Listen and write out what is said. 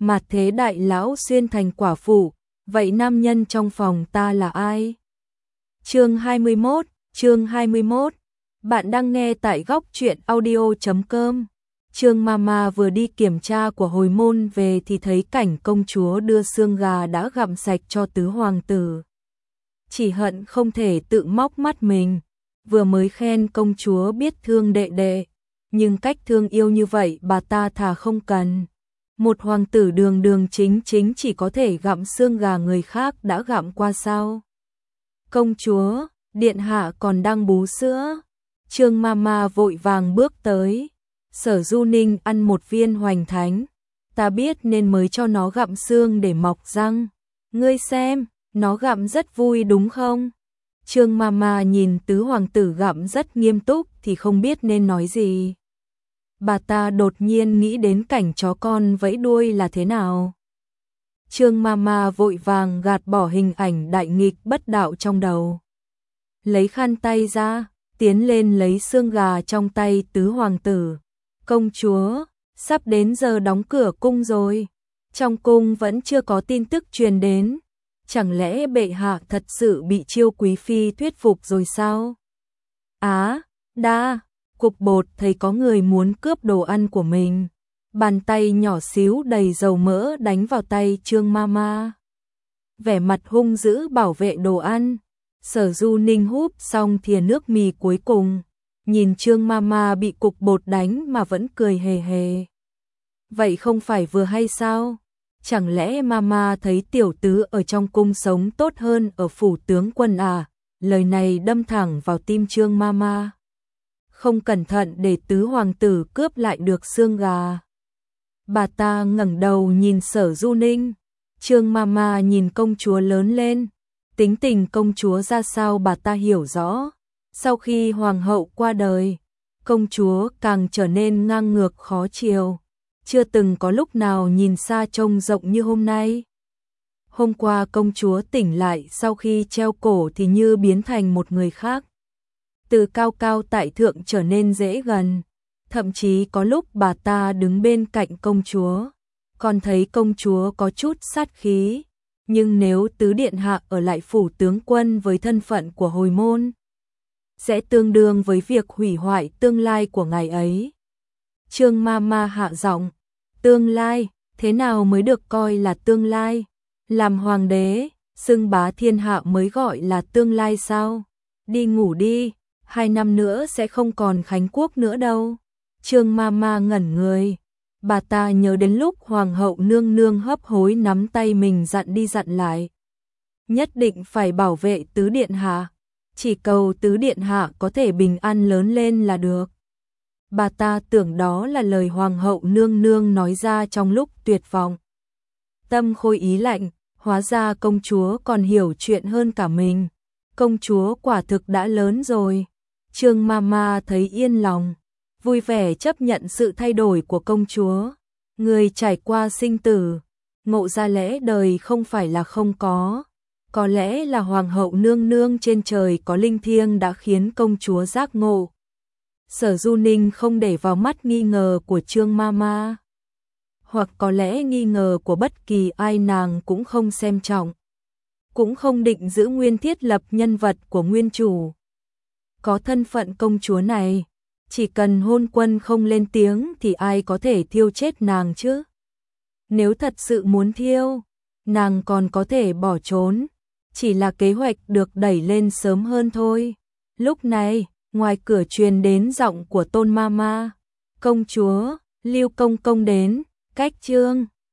mà thế đại lão xuyên thành quả phụ, vậy nam nhân trong phòng ta là ai? Chương 21, bạn đang nghe tại góc truyện audio.com. Trương Mama vừa đi kiểm tra của hồi môn về thì thấy cảnh công chúa đưa xương gà đã gặm sạch cho tứ hoàng tử. Chỉ hận không thể tự móc mắt mình, vừa mới khen công chúa biết thương đệ đệ, nhưng cách thương yêu như vậy bà ta thà không cần. Một hoàng tử đường đường chính chính chỉ có thể gặm xương gà người khác đã gặm qua sao? Công chúa, điện hạ còn đang bú sữa. Trương Mama vội vàng bước tới. Sở Du Ninh ăn một viên hoành thánh. Ta biết nên mới cho nó gặm xương để mọc răng. Ngươi xem, nó gặm rất vui đúng không? Trương Mama nhìn tứ hoàng tử gặm rất nghiêm túc thì không biết nên nói gì. Bà ta đột nhiên nghĩ đến cảnh chó con vẫy đuôi là thế nào. Trương Mama vội vàng gạt bỏ hình ảnh đại nghịch bất đạo trong đầu. Lấy khăn tay ra, tiến lên lấy xương gà trong tay tứ hoàng tử. Công chúa, sắp đến giờ đóng cửa cung rồi. Trong cung vẫn chưa có tin tức truyền đến. Chẳng lẽ bệ hạ thật sự bị Chiêu quý phi thuyết phục rồi sao? Cục bột thấy có người muốn cướp đồ ăn của mình. Bàn tay nhỏ xíu đầy dầu mỡ đánh vào tay Trương Mama. Vẻ mặt hung dữ bảo vệ đồ ăn. Sở Du Ninh húp xong thìa nước mì cuối cùng. Nhìn Trương Mama bị cục bột đánh mà vẫn cười hề hề. Vậy không phải vừa hay sao? Chẳng lẽ Mama thấy tiểu tứ ở trong cung sống tốt hơn ở phủ tướng quân à? Lời này đâm thẳng vào tim Trương Mama. Không cẩn thận để tứ hoàng tử cướp lại được xương gà. Bà ta ngẩng đầu nhìn Sở Du Ninh. Trương Mama nhìn công chúa lớn lên. Tính tình công chúa ra sao bà ta hiểu rõ. Sau khi hoàng hậu qua đời, công chúa càng trở nên ngang ngược khó chiều. Chưa từng có lúc nào nhìn xa trông rộng như hôm nay. Hôm qua công chúa tỉnh lại sau khi treo cổ thì như biến thành một người khác. Từ cao cao tại thượng trở nên dễ gần. Thậm chí có lúc bà ta đứng bên cạnh công chúa, còn thấy công chúa có chút sát khí. Nhưng nếu tứ điện hạ ở lại phủ tướng quân với thân phận của hồi môn, sẽ tương đương với việc hủy hoại tương lai của ngài ấy. Trương Mama hạ giọng, tương lai, thế nào mới được coi là tương lai? Làm hoàng đế, xưng bá thiên hạ mới gọi là tương lai sao? Đi ngủ đi, 2 năm nữa sẽ không còn Khánh Quốc nữa đâu. Trương Mama ngẩn người. Bà ta nhớ đến lúc hoàng hậu nương nương hấp hối nắm tay mình dặn đi dặn lại. Nhất định phải bảo vệ tứ điện hạ. Chỉ cầu tứ điện hạ có thể bình an lớn lên là được. Bà ta tưởng đó là lời hoàng hậu nương nương nói ra trong lúc tuyệt vọng. Tâm khôi ý lạnh, hóa ra công chúa còn hiểu chuyện hơn cả mình. Công chúa quả thực đã lớn rồi. Trương Mama thấy yên lòng, vui vẻ chấp nhận sự thay đổi của công chúa. Người trải qua sinh tử, ngộ ra lẽ đời không phải là không có lẽ là hoàng hậu nương nương trên trời có linh thiêng đã khiến công chúa giác ngộ. Sở Du Ninh không để vào mắt nghi ngờ của Trương Mama, hoặc có lẽ nghi ngờ của bất kỳ ai nàng cũng không xem trọng, cũng không định giữ nguyên thiết lập nhân vật của nguyên chủ. Có thân phận công chúa này, chỉ cần hôn quân không lên tiếng thì ai có thể thiêu chết nàng chứ? Nếu thật sự muốn thiêu, nàng còn có thể bỏ trốn, chỉ là kế hoạch được đẩy lên sớm hơn thôi. Lúc này, ngoài cửa truyền đến giọng của Tôn Mama. Công chúa, Lưu công công đến, cách Trương